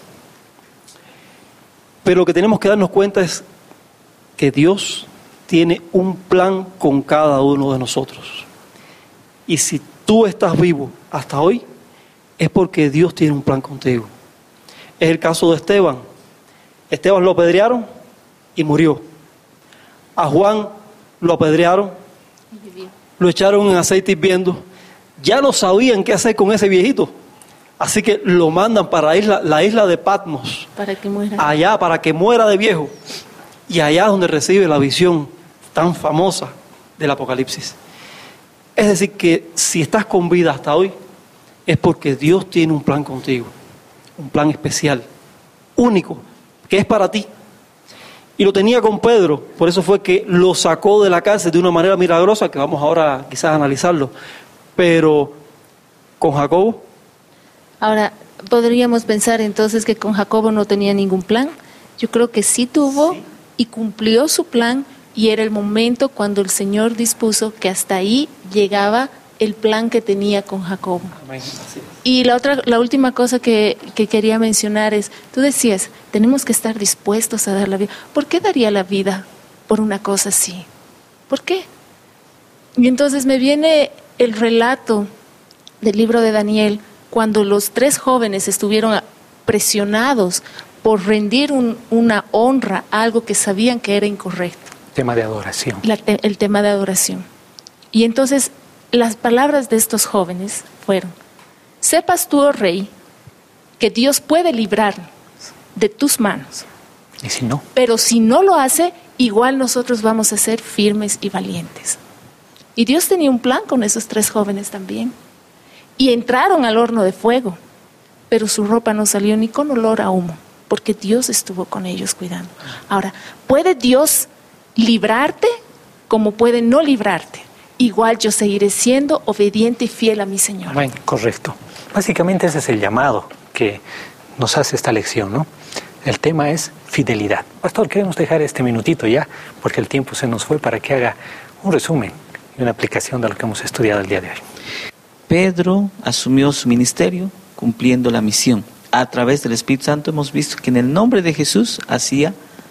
Pero lo que tenemos que darnos cuenta es que Dios tiene un plan con cada uno de nosotros. Y si tú estás vivo hasta hoy, es porque Dios tiene un plan contigo. Es el caso de Esteban. Esteban lo apedrearon y murió. A Juan lo apedrearon, lo echaron en aceite hirviendo. Ya no sabían qué hacer con ese viejito. Así que lo mandan para la isla, la isla de Patmos. Para que muera. Allá, para que muera de viejo. Y allá es donde recibe la visión tan famosa del Apocalipsis. Es decir, que si estás con vida hasta hoy, es porque Dios tiene un plan contigo. Un plan especial, único, que es para ti. Y lo tenía con Pedro, por eso fue que lo sacó de la cárcel de una manera milagrosa, que vamos ahora quizás a analizarlo. Pero con Jacobo. Ahora, podríamos pensar entonces que con Jacobo no tenía ningún plan. Yo creo que sí tuvo sí. Y cumplió su plan, y era el momento cuando el Señor dispuso que hasta ahí llegaba el plan que tenía con Jacobo. Amén. Así es. Y la otra, la última cosa que, que quería mencionar es, tú decías, tenemos que estar dispuestos a dar la vida. ¿Por qué daría la vida por una cosa así? ¿Por qué? Y entonces me viene el relato del libro de Daniel, cuando los tres jóvenes estuvieron presionados por rendir un, una honra a algo que sabían que era incorrecto. Tema de adoración. La, el tema de adoración. Y entonces las palabras de estos jóvenes fueron, sepas tú, oh rey, que Dios puede librarnos de tus manos. ¿Y si no? Pero si no lo hace, igual nosotros vamos a ser firmes y valientes. Y Dios tenía un plan con esos tres jóvenes también. Y entraron al horno de fuego, pero su ropa no salió ni con olor a humo, porque Dios estuvo con ellos cuidando. Ahora, ¿puede Dios librarte como puede no librarte? Igual yo seguiré siendo obediente y fiel a mi Señor. Bueno, correcto. Básicamente ese es el llamado que nos hace esta lección, ¿no? El tema es fidelidad. Pastor, queremos dejar este minutito ya, porque el tiempo se nos fue, para que haga un resumen y una aplicación de lo que hemos estudiado el día de hoy. Pedro asumió su ministerio cumpliendo la misión. A través del Espíritu Santo hemos visto que en el nombre de Jesús hacía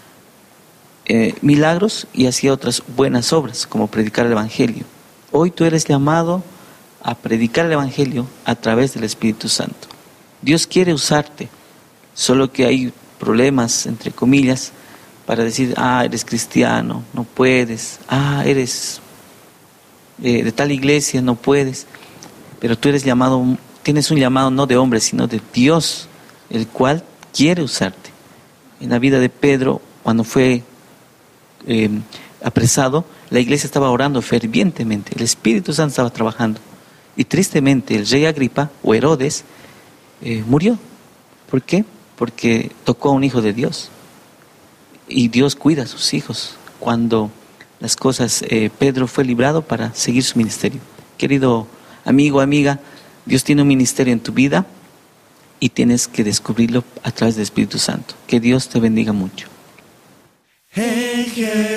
eh, milagros y hacía otras buenas obras, como predicar el Evangelio. Hoy tú eres llamado a predicar el Evangelio a través del Espíritu Santo. Dios quiere usarte, solo que hay problemas, entre comillas, para decir, ah, eres cristiano, no puedes, ah, eres eh, de tal iglesia, no puedes. Pero tú eres llamado, tienes un llamado no de hombre, sino de Dios, el cual quiere usarte. en la vida de Pedro, cuando fue eh, apresado, la iglesia estaba orando fervientemente, el Espíritu Santo estaba trabajando. Y tristemente el rey Agripa, o Herodes, eh, murió. ¿Por qué? Porque tocó a un hijo de Dios. Y Dios cuida a sus hijos. Cuando las cosas, eh, Pedro fue librado para seguir su ministerio. Querido amigo, amiga, Dios tiene un ministerio en tu vida y tienes que descubrirlo a través del Espíritu Santo. Que Dios te bendiga mucho. En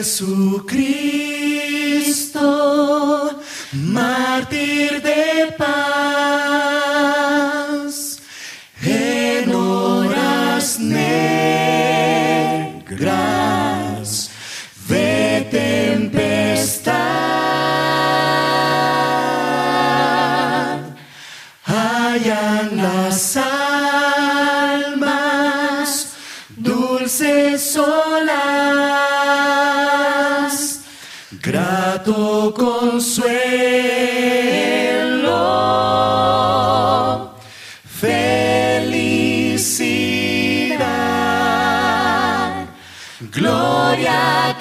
Jesucristo, mártir de paz, en horas negras de tempestad, hallan las almas dulces olas, grato consuelo, felicidad, gloria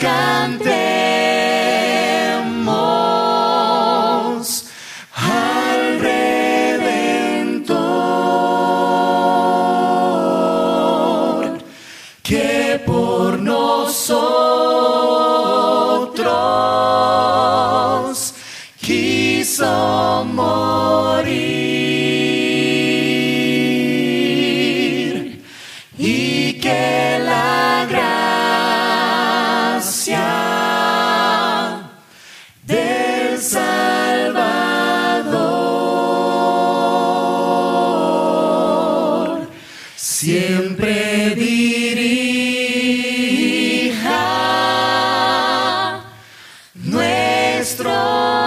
cantemos al Redentor, que por nosotros quiso morir, y que la gracia del Salvador siempre dirija nuestro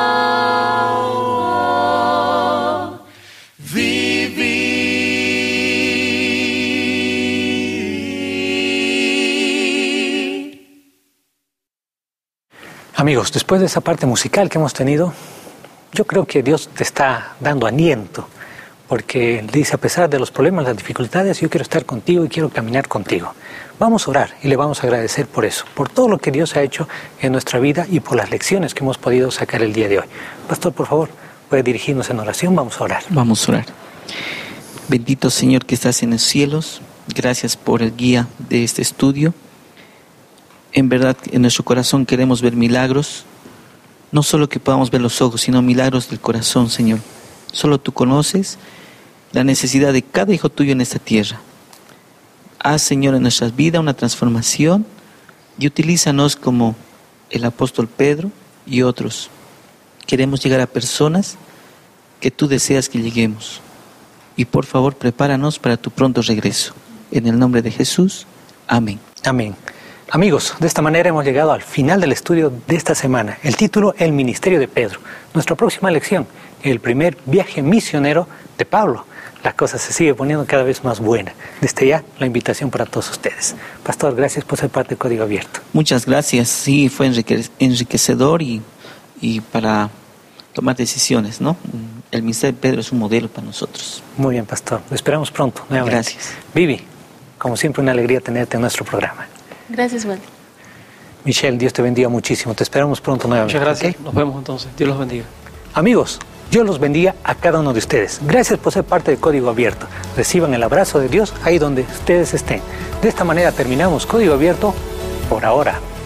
vivir. Amigos, después de esa parte musical que hemos tenido, yo creo que Dios te está dando aliento, porque dice, a pesar de los problemas, las dificultades, yo quiero estar contigo y quiero caminar contigo. Vamos a orar y le vamos a agradecer por eso, por todo lo que Dios ha hecho en nuestra vida y por las lecciones que hemos podido sacar el día de hoy. Pastor, por favor, puede dirigirnos en oración, vamos a orar. Vamos a orar. Bendito Señor que estás en los cielos, gracias por el guía de este estudio. En verdad, en nuestro corazón queremos ver milagros, no solo que podamos ver los ojos, sino milagros del corazón, Señor. Solo tú conoces la necesidad de cada hijo tuyo en esta tierra. Haz, Señor, en nuestras vidas una transformación y utilízanos como el apóstol Pedro y otros. Queremos llegar a personas que tú deseas que lleguemos. Y por favor, prepáranos para tu pronto regreso. En el nombre de Jesús, amén. Amén. Amigos, de esta manera hemos llegado al final del estudio de esta semana. El título, El Ministerio de Pedro. Nuestra próxima lección, el primer viaje misionero de Pablo. La cosa se sigue poniendo cada vez más buena. Desde ya, la invitación para todos ustedes. Pastor, gracias por ser parte de Código Abierto. Muchas gracias. Sí, fue enriquecedor y, y para tomar decisiones, ¿no? El Ministerio de Pedro es un modelo para nosotros. Muy bien, Pastor. Lo esperamos pronto. Nuevamente. Gracias. Vivi, como siempre, una alegría tenerte en nuestro programa. Gracias, Walter. Michelle, Dios te bendiga muchísimo. Te esperamos pronto nuevamente. Muchas gracias. ¿Okay? Nos vemos entonces. Dios los bendiga. Amigos, Dios los bendiga a cada uno de ustedes. Gracias por ser parte de Código Abierto. Reciban el abrazo de Dios ahí donde ustedes estén. De esta manera terminamos Código Abierto por ahora.